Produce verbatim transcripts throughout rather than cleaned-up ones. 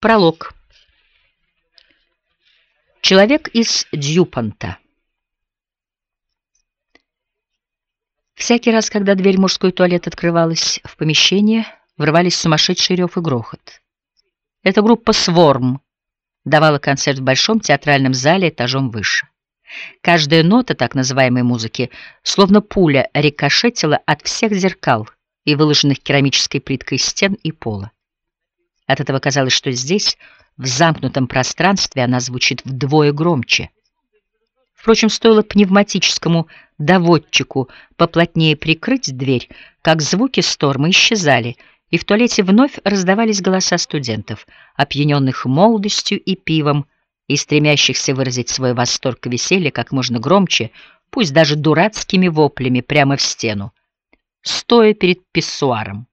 Пролог. Человек из Дьюпонта. Всякий раз, когда дверь в мужской туалет открывалась, в помещение врывались сумасшедший рев и грохот. Эта группа «Сворм» давала концерт в большом театральном зале этажом выше. Каждая нота так называемой музыки, словно пуля, рикошетила от всех зеркал и выложенных керамической плиткой стен и пола. От этого казалось, что здесь, в замкнутом пространстве, она звучит вдвое громче. Впрочем, стоило пневматическому доводчику поплотнее прикрыть дверь, как звуки Сторма исчезали, и в туалете вновь раздавались голоса студентов, опьяненных молодостью и пивом, и стремящихся выразить свой восторг и веселье как можно громче, пусть даже дурацкими воплями прямо в стену, стоя перед писсуаром.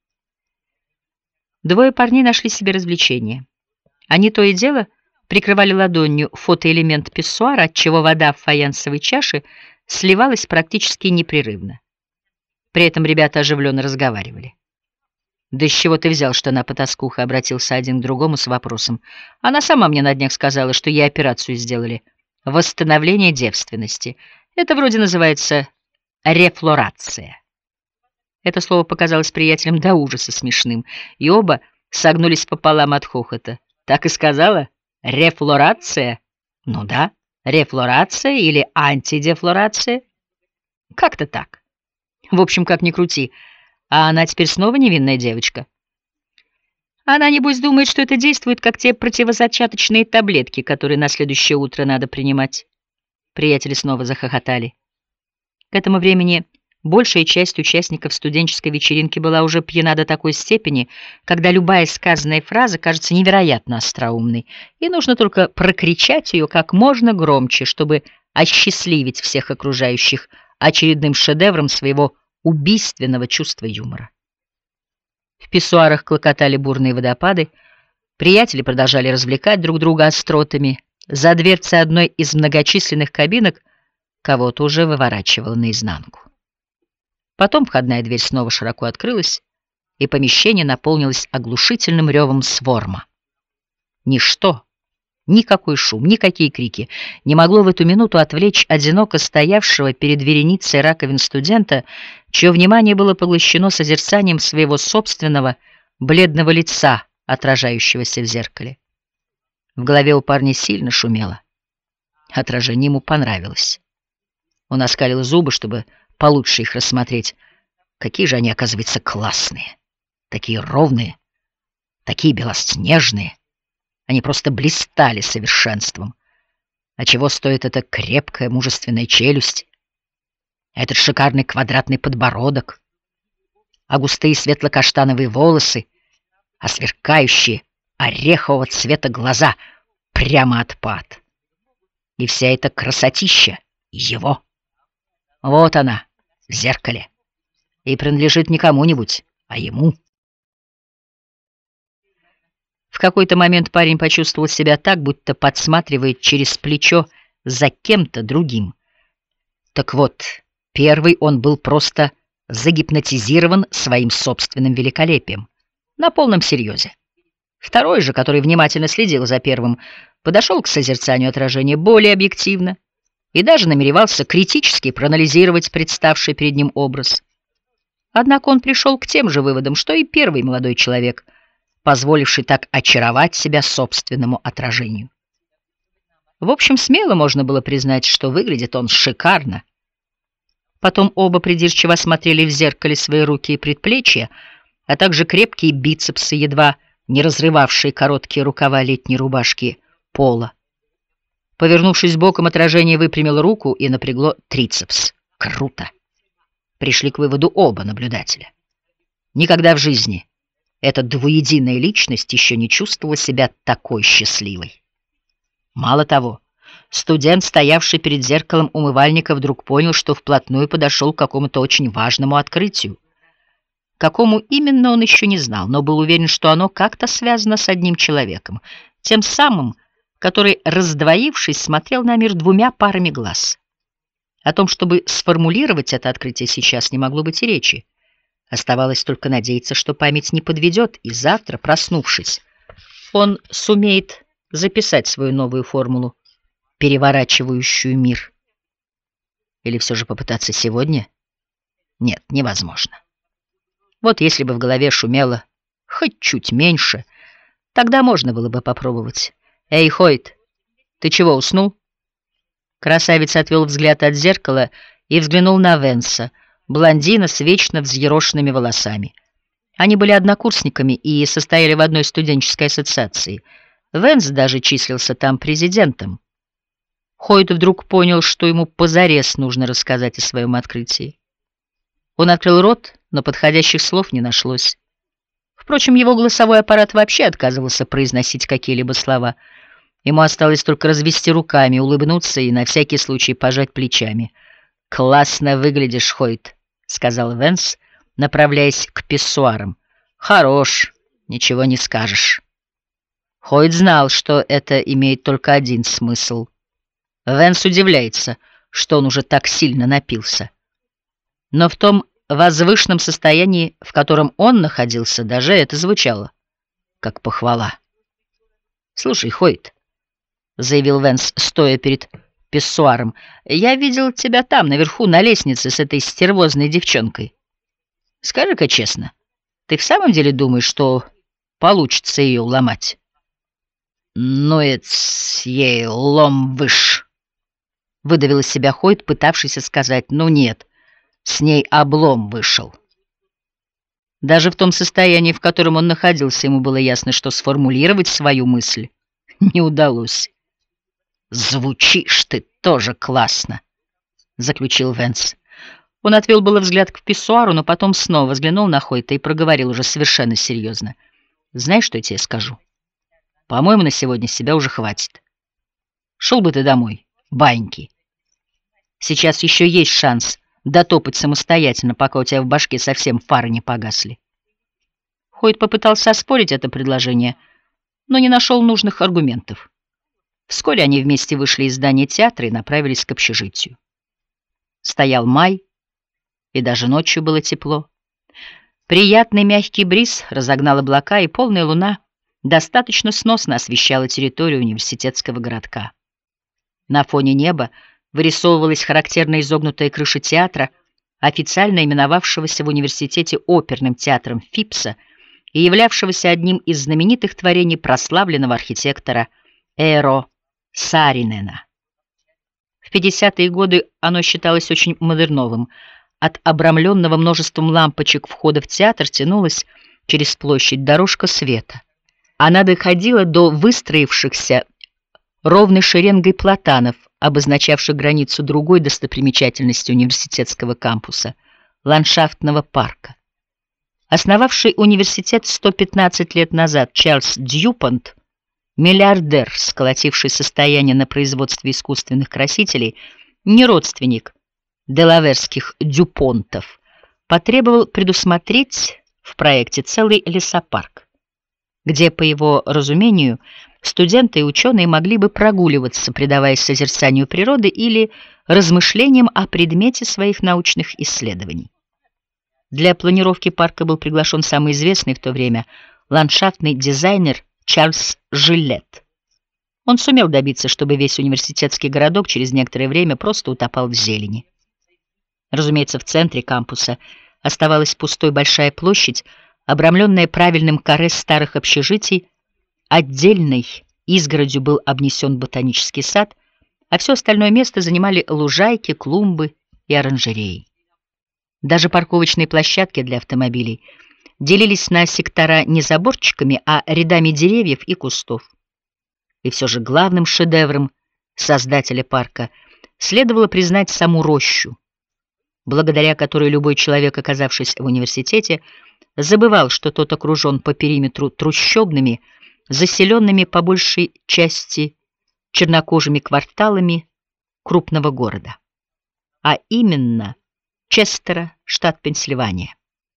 Двое парней нашли себе развлечение. Они то и дело прикрывали ладонью фотоэлемент писсуара, отчего вода в фаянсовой чаше сливалась практически непрерывно. При этом ребята оживленно разговаривали. «Да с чего ты взял, что она потаскуха?» — обратился один к другому с вопросом. «Она сама мне на днях сказала, что ей операцию сделали. Восстановление девственности. Это вроде называется рефлорация». Это слово показалось приятелям до ужаса смешным, и оба согнулись пополам от хохота. «Так и сказала? Рефлорация?» «Ну да, рефлорация или антидефлорация. Как-то так. В общем, как ни крути. А она теперь снова невинная девочка. Она, небось, думает, что это действует, как те противозачаточные таблетки, которые на следующее утро надо принимать». Приятели снова захохотали. К этому времени большая часть участников студенческой вечеринки была уже пьяна до такой степени, когда любая сказанная фраза кажется невероятно остроумной, и нужно только прокричать ее как можно громче, чтобы осчастливить всех окружающих очередным шедевром своего убийственного чувства юмора. В писсуарах клокотали бурные водопады, приятели продолжали развлекать друг друга остротами, за дверцей одной из многочисленных кабинок кого-то уже выворачивало наизнанку. Потом входная дверь снова широко открылась, и помещение наполнилось оглушительным ревом Сворма. Ничто, никакой шум, никакие крики не могло в эту минуту отвлечь одиноко стоявшего перед вереницей раковин студента, чье внимание было поглощено созерцанием своего собственного бледного лица, отражающегося в зеркале. В голове у парня сильно шумело. Отражение ему понравилось. Он оскалил зубы, чтобы получше их рассмотреть. Какие же они, оказывается, классные. Такие ровные, такие белоснежные. Они просто блистали совершенством. А чего стоит эта крепкая, мужественная челюсть? Этот шикарный квадратный подбородок? А густые светло-каштановые волосы? А сверкающие орехового цвета глаза? Прямо отпад. И вся эта красотища его. Вот она, в зеркале. И принадлежит не кому-нибудь, а ему. В какой-то момент парень почувствовал себя так, будто подсматривает через плечо за кем-то другим. Так вот, первый он был просто загипнотизирован своим собственным великолепием. На полном серьезе. Второй же, который внимательно следил за первым, подошел к созерцанию отражения более объективно и даже намеревался критически проанализировать представший перед ним образ. Однако он пришел к тем же выводам, что и первый молодой человек, позволивший так очаровать себя собственному отражению. В общем, смело можно было признать, что выглядит он шикарно. Потом оба придирчиво осмотрели в зеркале свои руки и предплечья, а также крепкие бицепсы, едва не разрывавшие короткие рукава летней рубашки пола. Повернувшись боком, отражение выпрямило руку и напрягло трицепс. Круто! Пришли к выводу оба наблюдателя. Никогда в жизни эта двуединая личность еще не чувствовала себя такой счастливой. Мало того, студент, стоявший перед зеркалом умывальника, вдруг понял, что вплотную подошел к какому-то очень важному открытию. Какому именно он еще не знал, но был уверен, что оно как-то связано с одним человеком, тем самым, который, раздвоившись, смотрел на мир двумя парами глаз. О том, чтобы сформулировать это открытие, сейчас не могло быть и речи. Оставалось только надеяться, что память не подведет, и завтра, проснувшись, он сумеет записать свою новую формулу, переворачивающую мир. Или все же попытаться сегодня? Нет, невозможно. Вот если бы в голове шумело хоть чуть меньше, тогда можно было бы попробовать. «Эй, Хойт, ты чего, уснул?» Красавец отвел взгляд от зеркала и взглянул на Венса, блондина с вечно взъерошенными волосами. Они были однокурсниками и состояли в одной студенческой ассоциации. Венс даже числился там президентом. Хойт вдруг понял, что ему позарез нужно рассказать о своем открытии. Он открыл рот, но подходящих слов не нашлось. Впрочем, его голосовой аппарат вообще отказывался произносить какие-либо слова. Ему осталось только развести руками, улыбнуться и на всякий случай пожать плечами. «Классно выглядишь, Хойт», — сказал Венс, направляясь к писсуарам. «Хорош, ничего не скажешь». Хойт знал, что это имеет только один смысл. Венс удивляется, что он уже так сильно напился. Но в том возвышенном состоянии, в котором он находился, даже это звучало как похвала. «Слушай, Хойт», — заявил Венс, стоя перед писсуаром, — «я видел тебя там, наверху, на лестнице с этой стервозной девчонкой. Скажи-ка честно, ты в самом деле думаешь, что получится ее уломать?» «Ну, это ей лом выш», — выдавил из себя Хойт, пытавшийся сказать «ну нет, с ней облом вышел». Даже в том состоянии, в котором он находился, ему было ясно, что сформулировать свою мысль не удалось. «Звучишь ты тоже классно», — заключил Венс. Он отвел было взгляд к писсуару, но потом снова взглянул на Хойта и проговорил уже совершенно серьезно. «Знаешь, что я тебе скажу? По-моему, на сегодня с себя уже хватит. Шел бы ты домой, баньки. Сейчас еще есть шанс дотопать самостоятельно, пока у тебя в башке совсем фары не погасли». Хойт попытался оспорить это предложение, но не нашел нужных аргументов. Вскоре они вместе вышли из здания театра и направились к общежитию. Стоял май, и даже ночью было тепло. Приятный мягкий бриз разогнал облака, и полная луна достаточно сносно освещала территорию университетского городка. На фоне неба вырисовывалась характерно изогнутая крыша театра, официально именовавшегося в университете оперным театром Фипса и являвшегося одним из знаменитых творений прославленного архитектора Эero Сааринена. В пятидесятые годы оно считалось очень модерновым. От обрамленного множеством лампочек входа в театр тянулась через площадь дорожка света. Она доходила до выстроившихся ровной шеренгой платанов, обозначавших границу другой достопримечательности университетского кампуса — ландшафтного парка. Основавший университет сто пятнадцать лет назад Чарльз Дьюпонт, миллиардер, сколотивший состояние на производстве искусственных красителей, не родственник делаверских Дюпонтов, потребовал предусмотреть в проекте целый лесопарк, где, по его разумению, студенты и ученые могли бы прогуливаться, предаваясь созерцанию природы или размышлениям о предмете своих научных исследований. Для планировки парка был приглашен самый известный в то время ландшафтный дизайнер Чарльз Жилет. Он сумел добиться, чтобы весь университетский городок через некоторое время просто утопал в зелени. Разумеется, в центре кампуса оставалась пустой большая площадь, обрамленная правильным каре старых общежитий. Отдельной изгородью был обнесен ботанический сад, а все остальное место занимали лужайки, клумбы и оранжереи. Даже парковочные площадки для автомобилей делились на сектора не заборчиками, а рядами деревьев и кустов. И все же главным шедевром создателя парка следовало признать саму рощу, благодаря которой любой человек, оказавшись в университете, забывал, что тот окружен по периметру трущобными, заселенными по большей части чернокожими кварталами крупного города, а именно Честера, штат Пенсильвания.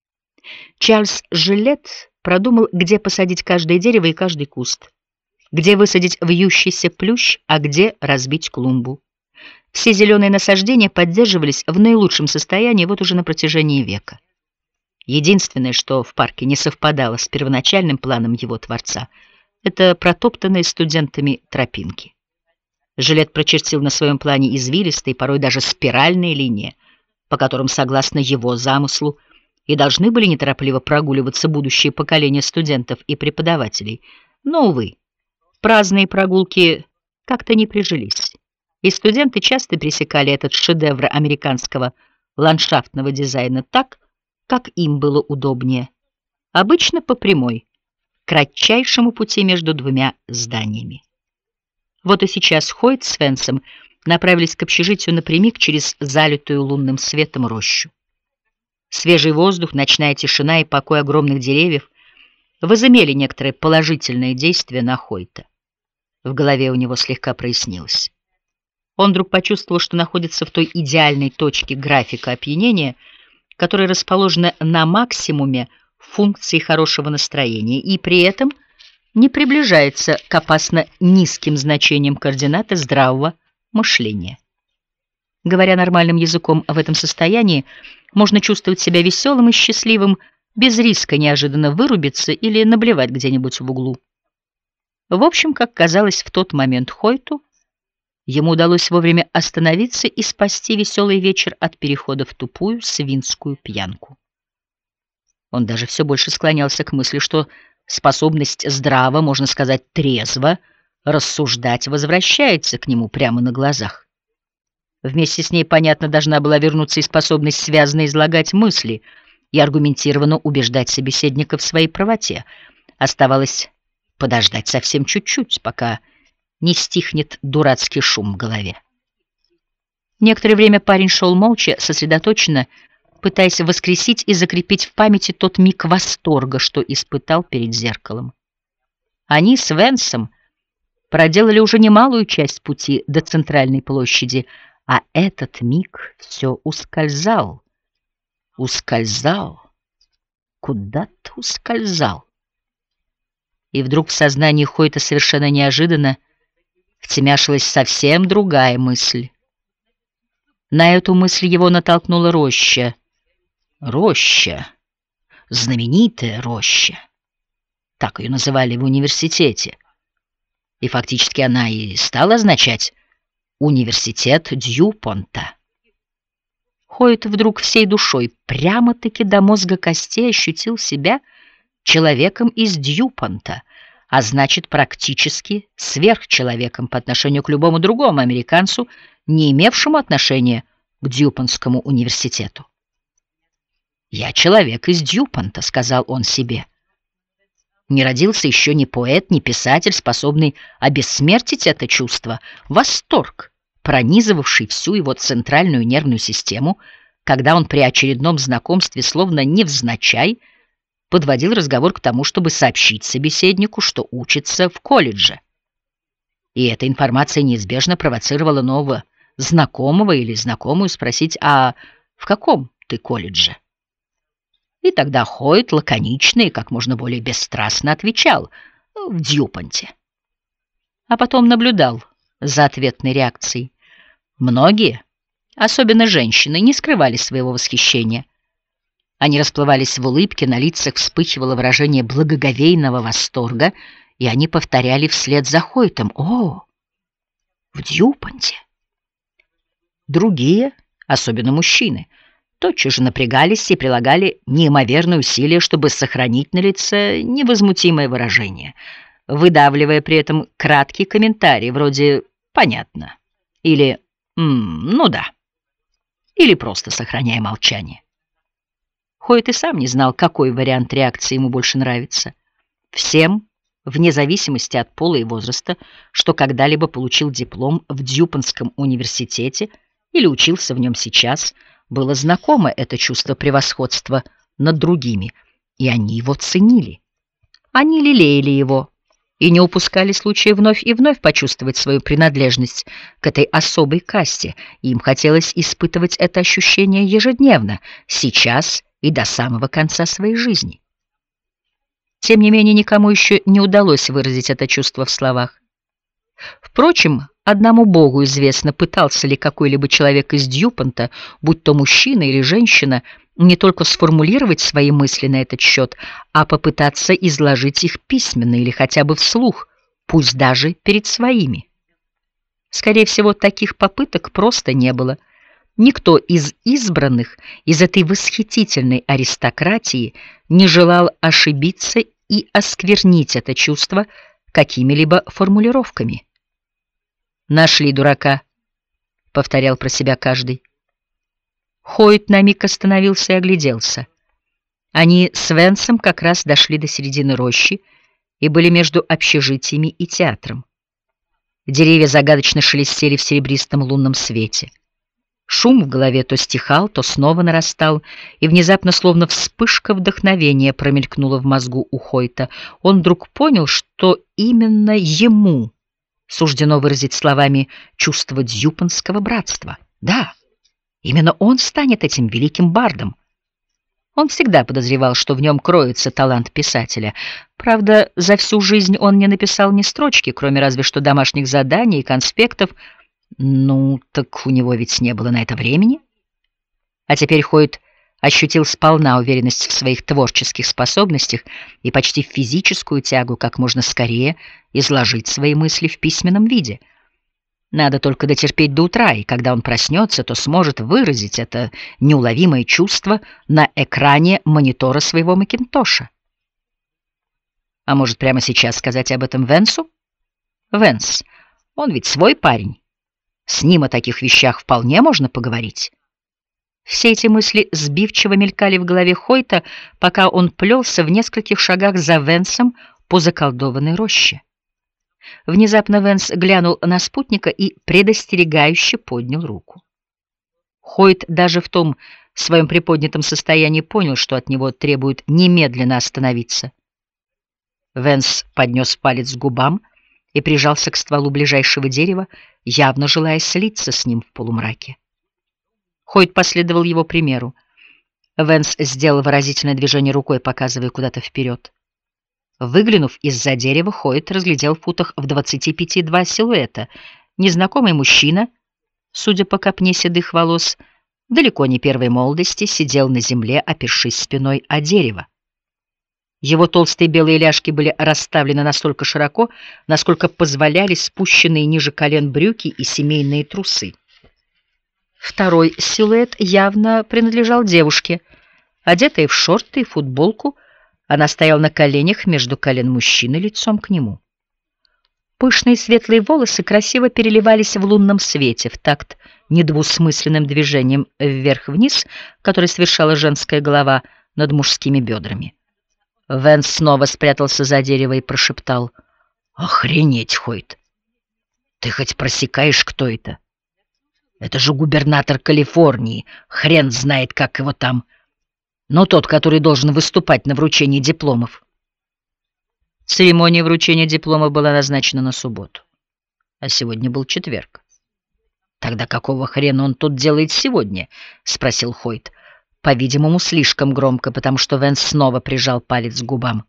Чарльз Жилет продумал, где посадить каждое дерево и каждый куст, где высадить вьющийся плющ, а где разбить клумбу. Все зеленые насаждения поддерживались в наилучшем состоянии вот уже на протяжении века. Единственное, что в парке не совпадало с первоначальным планом его творца, это протоптанные студентами тропинки. Жилет прочертил на своем плане извилистые, порой даже спиральные линии, по которым, согласно его замыслу, и должны были неторопливо прогуливаться будущие поколения студентов и преподавателей. Но, увы, праздные прогулки как-то не прижились, и студенты часто пересекали этот шедевр американского ландшафтного дизайна так, как им было удобнее, обычно по прямой, кратчайшему пути между двумя зданиями. Вот и сейчас Хойт с Венсом направились к общежитию напрямик через залитую лунным светом рощу. Свежий воздух, ночная тишина и покой огромных деревьев возымели некоторое положительное действие на Хойта. В голове у него слегка прояснилось. Он вдруг почувствовал, что находится в той идеальной точке графика опьянения, которая расположена на максимуме функции хорошего настроения и при этом не приближается к опасно низким значениям координаты здравого мышления. Говоря нормальным языком, в этом состоянии можно чувствовать себя веселым и счастливым, без риска неожиданно вырубиться или наблевать где-нибудь в углу. В общем, как казалось в тот момент Хойту, ему удалось вовремя остановиться и спасти веселый вечер от перехода в тупую свинскую пьянку. Он даже все больше склонялся к мысли, что способность здраво, можно сказать, трезво рассуждать возвращается к нему прямо на глазах. Вместе с ней, понятно, должна была вернуться и способность связно излагать мысли и аргументированно убеждать собеседника в своей правоте. Оставалось подождать совсем чуть-чуть, пока не стихнет дурацкий шум в голове. Некоторое время парень шел молча, сосредоточенно, пытаясь воскресить и закрепить в памяти тот миг восторга, что испытал перед зеркалом. Они с Венсом проделали уже немалую часть пути до центральной площади, а этот миг все ускользал, ускользал, куда-то ускользал. И вдруг в сознании Хойта совершенно неожиданно втемяшилась совсем другая мысль. На эту мысль его натолкнула роща. Роща, знаменитая роща, так ее называли в университете. И фактически она и стала означать университет Дьюпонта. Хойт вдруг всей душой, прямо-таки до мозга костей, ощутил себя человеком из Дьюпонта, а значит, практически сверхчеловеком по отношению к любому другому американцу, не имевшему отношения к Дьюпонтскому университету. «Я человек из Дьюпонта», — сказал он себе. Не родился еще ни поэт, ни писатель, способный обессмертить это чувство, восторг, пронизывавший всю его центральную нервную систему, когда он при очередном знакомстве, словно невзначай, подводил разговор к тому, чтобы сообщить собеседнику, что учится в колледже. И эта информация неизбежно провоцировала нового знакомого или знакомую спросить: «А в каком ты колледже?» И тогда Хойт лаконично и как можно более бесстрастно отвечал: «В Дьюпонте». А потом наблюдал за ответной реакцией. Многие, особенно женщины, не скрывали своего восхищения. Они расплывались в улыбке, на лицах вспыхивало выражение благоговейного восторга, и они повторяли вслед за Хойтом: «О, в Дьюпонте». Другие, особенно мужчины, тотчас же напрягались и прилагали неимоверные усилия, чтобы сохранить на лице невозмутимое выражение, выдавливая при этом краткий комментарий вроде «понятно» или «М, ну да», или просто сохраняя молчание. Хойт и сам не знал, какой вариант реакции ему больше нравится. Всем, вне зависимости от пола и возраста, что когда-либо получил диплом в Дьюпонтском университете или учился в нем сейчас, было знакомо это чувство превосходства над другими, и они его ценили. Они лелеяли его и не упускали случая вновь и вновь почувствовать свою принадлежность к этой особой касте, и им хотелось испытывать это ощущение ежедневно, сейчас и до самого конца своей жизни. Тем не менее, никому еще не удалось выразить это чувство в словах. Впрочем, одному Богу известно, пытался ли какой-либо человек из Дьюпонта, будь то мужчина или женщина, не только сформулировать свои мысли на этот счет, а попытаться изложить их письменно или хотя бы вслух, пусть даже перед своими. Скорее всего, таких попыток просто не было. Никто из избранных, из этой восхитительной аристократии, не желал ошибиться и осквернить это чувство какими-либо формулировками. «Нашли дурака», — повторял про себя каждый. Хойт на миг остановился и огляделся. Они с Венсом как раз дошли до середины рощи и были между общежитиями и театром. Деревья загадочно шелестели в серебристом лунном свете. Шум в голове то стихал, то снова нарастал, и внезапно, словно вспышка вдохновения, промелькнула в мозгу у Хойта. Он вдруг понял, что именно ему суждено выразить словами чувство дьюпонского братства. Да, именно он станет этим великим бардом. Он всегда подозревал, что в нем кроется талант писателя. Правда, за всю жизнь он не написал ни строчки, кроме разве что домашних заданий и конспектов. Ну, так у него ведь не было на это времени. А теперь Хойт ощутил сполна уверенность в своих творческих способностях и почти физическую тягу как можно скорее изложить свои мысли в письменном виде. Надо только дотерпеть до утра, и когда он проснется, то сможет выразить это неуловимое чувство на экране монитора своего Макинтоша. А может, прямо сейчас сказать об этом Венсу? Венс, он ведь свой парень. С ним о таких вещах вполне можно поговорить. Все эти мысли сбивчиво мелькали в голове Хойта, пока он плелся в нескольких шагах за Венсом по заколдованной роще. Внезапно Венс глянул на спутника и предостерегающе поднял руку. Хойт даже в том своем приподнятом состоянии понял, что от него требуют немедленно остановиться. Венс поднес палец к губам и прижался к стволу ближайшего дерева, явно желая слиться с ним в полумраке. Хойт последовал его примеру. Венс сделал выразительное движение рукой, показывая куда-то вперед. Выглянув из-за дерева, Хойт разглядел в футах в двадцати пяти два силуэта. Незнакомый мужчина, судя по копне седых волос, далеко не первой молодости, сидел на земле, опершись спиной о дерево. Его толстые белые ляжки были расставлены настолько широко, насколько позволяли спущенные ниже колен брюки и семейные трусы. Второй силуэт явно принадлежал девушке. Одетая в шорты и футболку, она стояла на коленях между колен мужчины лицом к нему. Пышные светлые волосы красиво переливались в лунном свете в такт недвусмысленным движением вверх-вниз, которое совершала женская голова над мужскими бедрами. Венс снова спрятался за дерево и прошептал: «Охренеть, Хойт! Ты хоть просекаешь, кто это? Это же губернатор Калифорнии, хрен знает, как его там. Но тот, который должен выступать на вручении дипломов». Церемония вручения диплома была назначена на субботу, а сегодня был четверг. «Тогда какого хрена он тут делает сегодня?» — спросил Хойт. По-видимому, слишком громко, потому что Венс снова прижал палец к губам.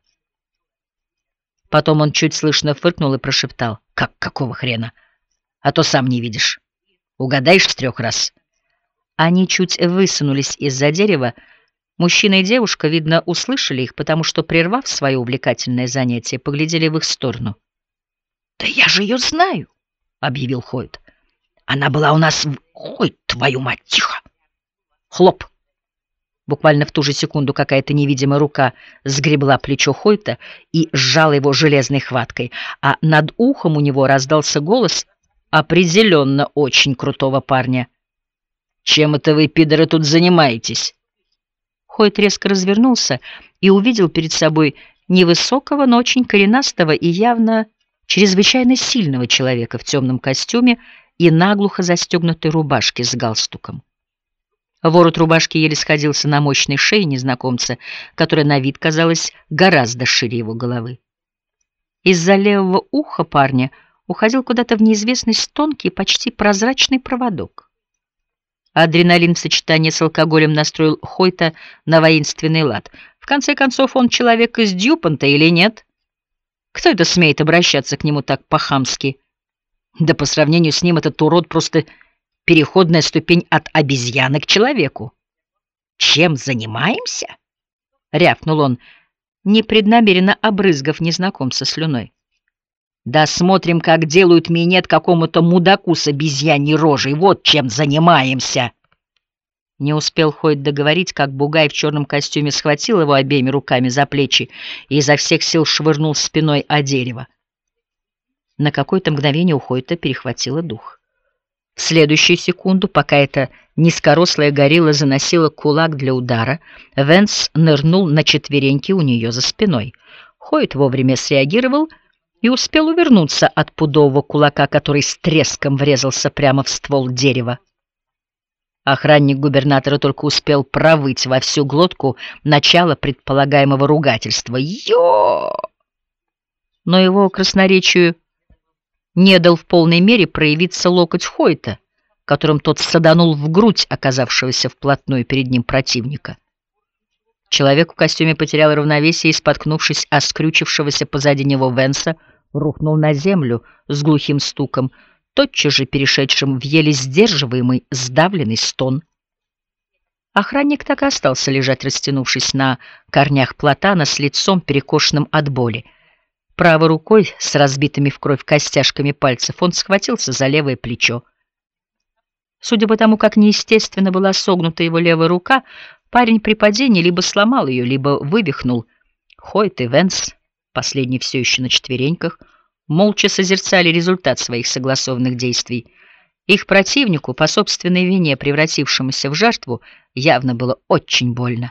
Потом он чуть слышно фыркнул и прошептал: «Как какого хрена? А то сам не видишь. Угадаешь с трех раз?» Они чуть высунулись из-за дерева. Мужчина и девушка, видно, услышали их, потому что, прервав свое увлекательное занятие, поглядели в их сторону. «Да я же ее знаю!» — объявил Хойт. «Она была у нас в... Ой, твою мать, тихо!» Хлоп! Буквально в ту же секунду какая-то невидимая рука сгребла плечо Хойта и сжала его железной хваткой, а над ухом у него раздался голос определенно очень крутого парня. «Чем это вы, пидоры, тут занимаетесь?» Хойт резко развернулся и увидел перед собой невысокого, но очень коренастого и явно чрезвычайно сильного человека в темном костюме и наглухо застегнутой рубашке с галстуком. Ворот рубашки еле сходился на мощной шее незнакомца, которая на вид казалась гораздо шире его головы. Из-за левого уха парня уходил куда-то в неизвестность тонкий, почти прозрачный проводок. Адреналин в сочетании с алкоголем настроил Хойта на воинственный лад. В конце концов, он человек из Дьюпонта или нет? Кто это смеет обращаться к нему так по-хамски? Да по сравнению с ним этот урод просто переходная ступень от обезьяны к человеку. чем занимаемся?» — рявкнул он, непреднамеренно обрызгав незнакомца слюной. «Да смотрим, как делают минет какому-то мудаку с обезьяньей рожей. Вот чем занимаемся!» Не успел Хойт договорить, как бугай в черном костюме схватил его обеими руками за плечи и изо всех сил швырнул спиной о дерево. На какое-то мгновение у Хойта перехватило дух. В следующую секунду, пока эта низкорослая горилла заносила кулак для удара, Венс нырнул на четвереньки у нее за спиной. Хойт вовремя среагировал и успел увернуться от пудового кулака, который с треском врезался прямо в ствол дерева. Охранник губернатора только успел провыть во всю глотку начало предполагаемого ругательства. «Ё!» Но его красноречию не дал в полной мере проявиться локоть Хойта, которым тот саданул в грудь оказавшегося вплотную перед ним противника. Человек в костюме потерял равновесие и, споткнувшись о скрючившегося позади него Венса, рухнул на землю с глухим стуком, тотчас же перешедшим в еле сдерживаемый сдавленный стон. Охранник так и остался лежать, растянувшись на корнях платана с лицом, перекошенным от боли. Правой рукой с разбитыми в кровь костяшками пальцев он схватился за левое плечо. Судя по тому, как неестественно была согнута его левая рука, парень при падении либо сломал ее, либо вывихнул. Хойт и Венс, последний все еще на четвереньках, молча созерцали результат своих согласованных действий. Их противнику, по собственной вине превратившемуся в жертву, явно было очень больно.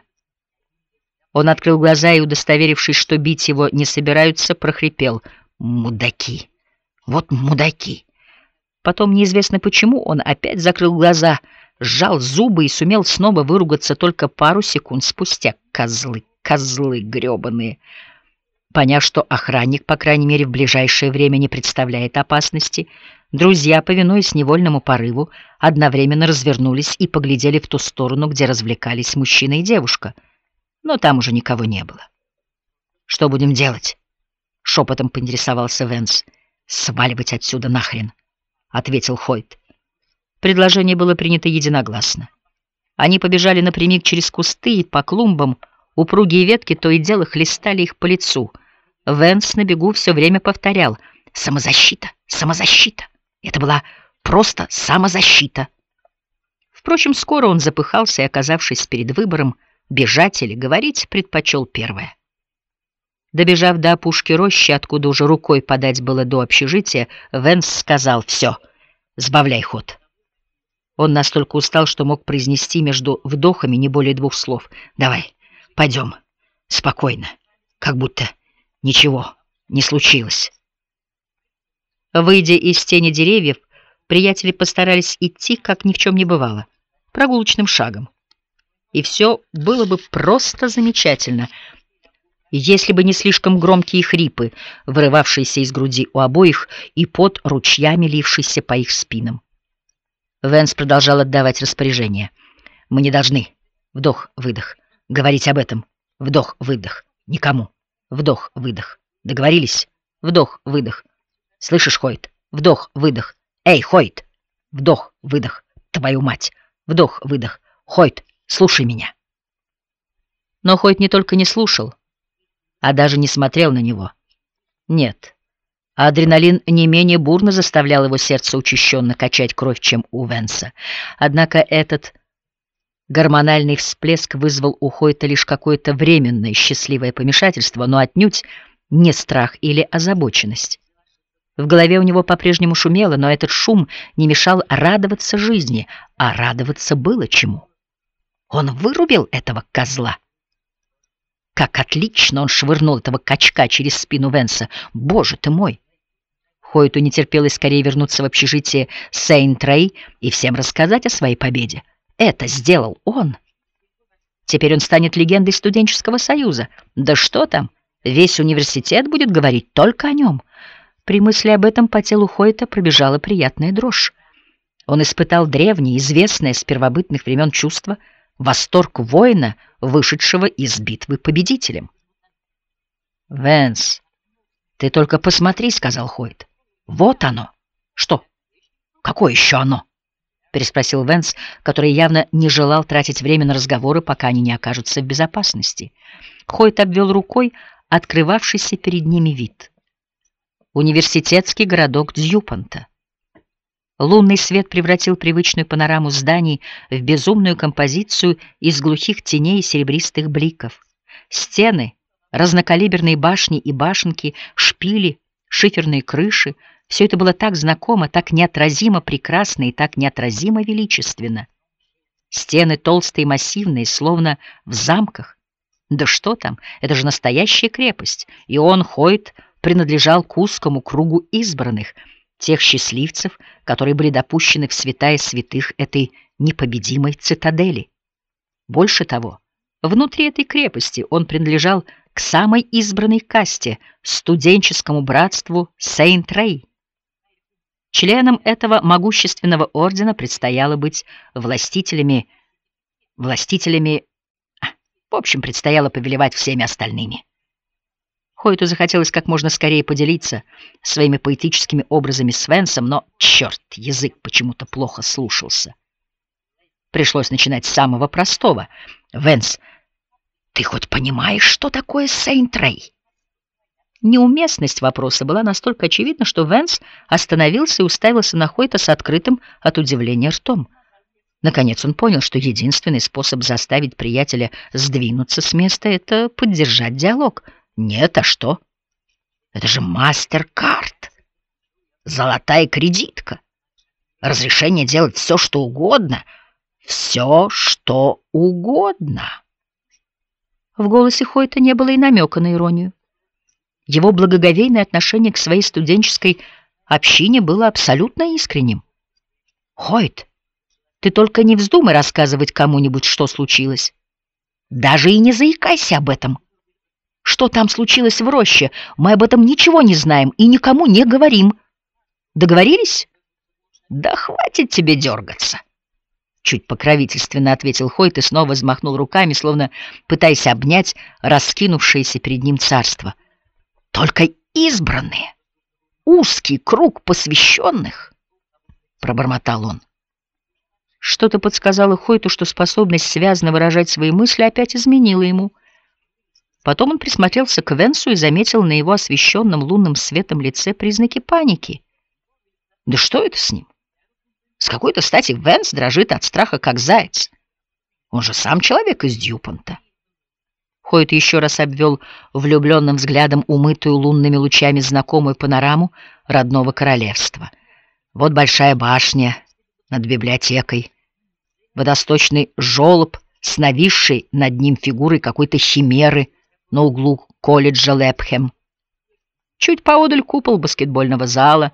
Он открыл глаза и, удостоверившись, что бить его не собираются, прохрипел: «Мудаки! Вот мудаки!» Потом, неизвестно почему, он опять закрыл глаза, сжал зубы и сумел снова выругаться только пару секунд спустя. Козлы, козлы гребаные! Поняв, что охранник, по крайней мере, в ближайшее время не представляет опасности, друзья, повинуясь невольному порыву, одновременно развернулись и поглядели в ту сторону, где развлекались мужчина и девушка. Но там уже никого не было. «Что будем делать?» — шепотом поинтересовался Венс. «Сваливать отсюда нахрен», — ответил Хойт. Предложение было принято единогласно. Они побежали напрямик через кусты и по клумбам. Упругие ветки то и дело хлестали их по лицу. Венс на бегу все время повторял: «Самозащита! Самозащита!» Это была просто самозащита. Впрочем, скоро он запыхался и, оказавшись перед выбором, бежать или говорить, предпочел первое. Добежав до опушки рощи, откуда уже рукой подать было до общежития, Венс сказал: «Все, сбавляй ход». Он настолько устал, что мог произнести между вдохами не более двух слов. «Давай, пойдем, спокойно, как будто ничего не случилось». Выйдя из тени деревьев, приятели постарались идти, как ни в чем не бывало, прогулочным шагом. И все было бы просто замечательно, если бы не слишком громкие хрипы, вырывавшиеся из груди у обоих, и пот ручьями лившийся по их спинам. Венс продолжал отдавать распоряжения. «Мы не должны. Вдох-выдох. Говорить об этом. Вдох-выдох. Никому. Вдох-выдох. Договорились? Вдох-выдох. Слышишь, Хойт? Вдох-выдох. Эй, Хойт! Вдох-выдох. Твою мать! Вдох-выдох. Хойт, слушай меня!» Но Хойт не только не слушал, а даже не смотрел на него. Нет. Адреналин не менее бурно заставлял его сердце учащенно качать кровь, чем у Венса. Однако этот гормональный всплеск вызвал у Хойта лишь какое-то временное счастливое помешательство, но отнюдь не страх или озабоченность. В голове у него по-прежнему шумело, но этот шум не мешал радоваться жизни, а радоваться было чему. Он вырубил этого козла. Как отлично он швырнул этого качка через спину Венса. Боже ты мой! Хойту не терпелось скорее вернуться в общежитие Сейнт-Рэй и всем рассказать о своей победе. Это сделал он. Теперь он станет легендой студенческого союза. Да что там, весь университет будет говорить только о нем. При мысли об этом по телу Хойта пробежала приятная дрожь. Он испытал древнее, известное с первобытных времен чувство, восторг воина, вышедшего из битвы победителем. «Венс, ты только посмотри», — сказал Хойт. «Вот оно». «Что? Какое еще оно?» переспросил Венс, который явно не желал тратить время на разговоры, пока они не окажутся в безопасности. Хойт обвел рукой открывавшийся перед ними вид. Университетский городок Дьюпонта. Лунный свет превратил привычную панораму зданий в безумную композицию из глухих теней и серебристых бликов. Стены, разнокалиберные башни и башенки, шпили, шиферные крыши — все это было так знакомо, так неотразимо прекрасно и так неотразимо величественно. Стены толстые и массивные, словно в замках. Да что там, это же настоящая крепость, и он, Хойт, принадлежал к узкому кругу избранных, тех счастливцев, которые были допущены в святая святых этой непобедимой цитадели. Больше того, внутри этой крепости он принадлежал к самой избранной касте, студенческому братству Сейнт-Рэй. Членам этого могущественного ордена предстояло быть властителями, властителями, в общем, предстояло повелевать всеми остальными. Хойту захотелось как можно скорее поделиться своими поэтическими образами с Венсом, но, черт, язык почему-то плохо слушался. Пришлось начинать с самого простого. «Венс, ты хоть понимаешь, что такое Сейнт-Рэй?» Неуместность вопроса была настолько очевидна, что Венс остановился и уставился на Хойта с открытым от удивления ртом. Наконец он понял, что единственный способ заставить приятеля сдвинуться с места — это поддержать диалог. Нет, а что? Это же мастер-карт, золотая кредитка, разрешение делать все, что угодно, все, что угодно. В голосе Хойта не было и намека на иронию. Его благоговейное отношение к своей студенческой общине было абсолютно искренним. «Хойт, ты только не вздумай рассказывать кому-нибудь, что случилось. Даже и не заикайся об этом. Что там случилось в роще, мы об этом ничего не знаем и никому не говорим. Договорились?» «Да хватит тебе дергаться!» Чуть покровительственно ответил Хойт и снова взмахнул руками, словно пытаясь обнять раскинувшееся перед ним царство. «Только избранные, узкий круг посвященных», — пробормотал он. Что-то подсказало Хойту, что способность связно выражать свои мысли опять изменила ему. Потом он присмотрелся к Венсу и заметил на его освещенном лунным светом лице признаки паники. Да что это с ним? С какой-то стати Венс дрожит от страха, как заяц. Он же сам человек из Дьюпонта. Хойт еще раз обвел влюбленным взглядом умытую лунными лучами знакомую панораму родного королевства. Вот большая башня над библиотекой, водосточный желоб с нависшей над ним фигурой какой-то химеры на углу колледжа Лепхэм. Чуть поодаль купол баскетбольного зала,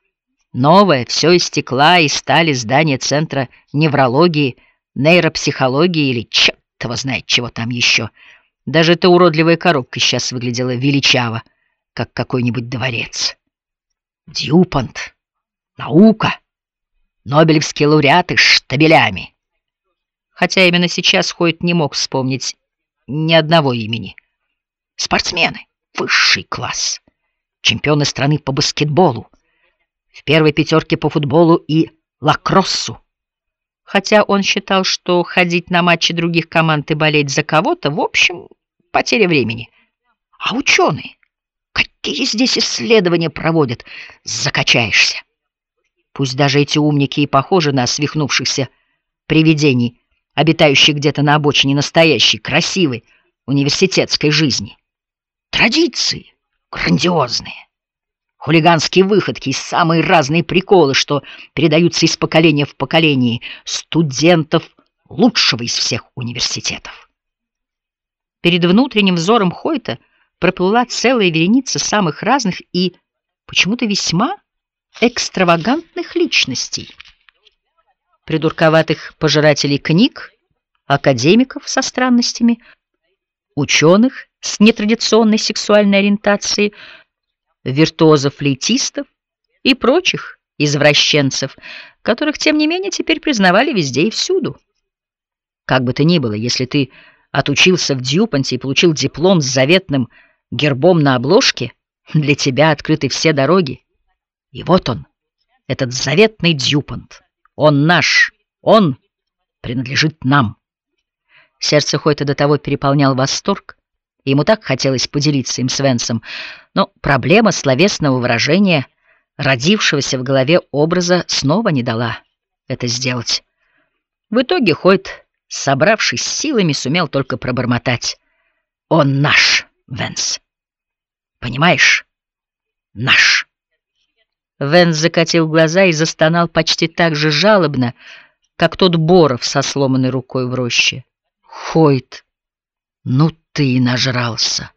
новое, все из стекла и стали здание Центра неврологии, нейропсихологии или черт его знает чего там еще. Даже эта уродливая коробка сейчас выглядела величаво, как какой-нибудь дворец. Дьюпонт, наука, нобелевские лауреаты штабелями. Хотя именно сейчас Хойт не мог вспомнить ни одного имени. Спортсмены, высший класс, чемпионы страны по баскетболу, в первой пятерке по футболу и лакроссу. Хотя он считал, что ходить на матчи других команд и болеть за кого-то, в общем, потеря времени. А ученые, какие здесь исследования проводят, закачаешься. Пусть даже эти умники и похожи на свихнувшихся привидений, обитающих где-то на обочине настоящей, красивой, университетской жизни. Традиции грандиозные. Хулиганские выходки и самые разные приколы, что передаются из поколения в поколение студентов лучшего из всех университетов. Перед внутренним взором Хойта проплыла целая вереница самых разных и почему-то весьма экстравагантных личностей. Придурковатых пожирателей книг, академиков со странностями, ученых с нетрадиционной сексуальной ориентацией, виртуозов-флейтистов и прочих извращенцев, которых, тем не менее, теперь признавали везде и всюду. Как бы то ни было, если ты отучился в Дьюпонте и получил диплом с заветным гербом на обложке, для тебя открыты все дороги. И вот он, этот заветный Дьюпонт, Он наш, он принадлежит нам. Сердце Хойта до того переполнял восторг, и ему так хотелось поделиться им с Венсом, но проблема словесного выражения, родившегося в голове образа, снова не дала это сделать. В итоге Хойт, собравшись с силами, сумел только пробормотать: «Он наш, Венс. Понимаешь? Наш». Венс закатил глаза и застонал почти так же жалобно, как тот Боров со сломанной рукой в роще. «Хойт, ну ты и нажрался!»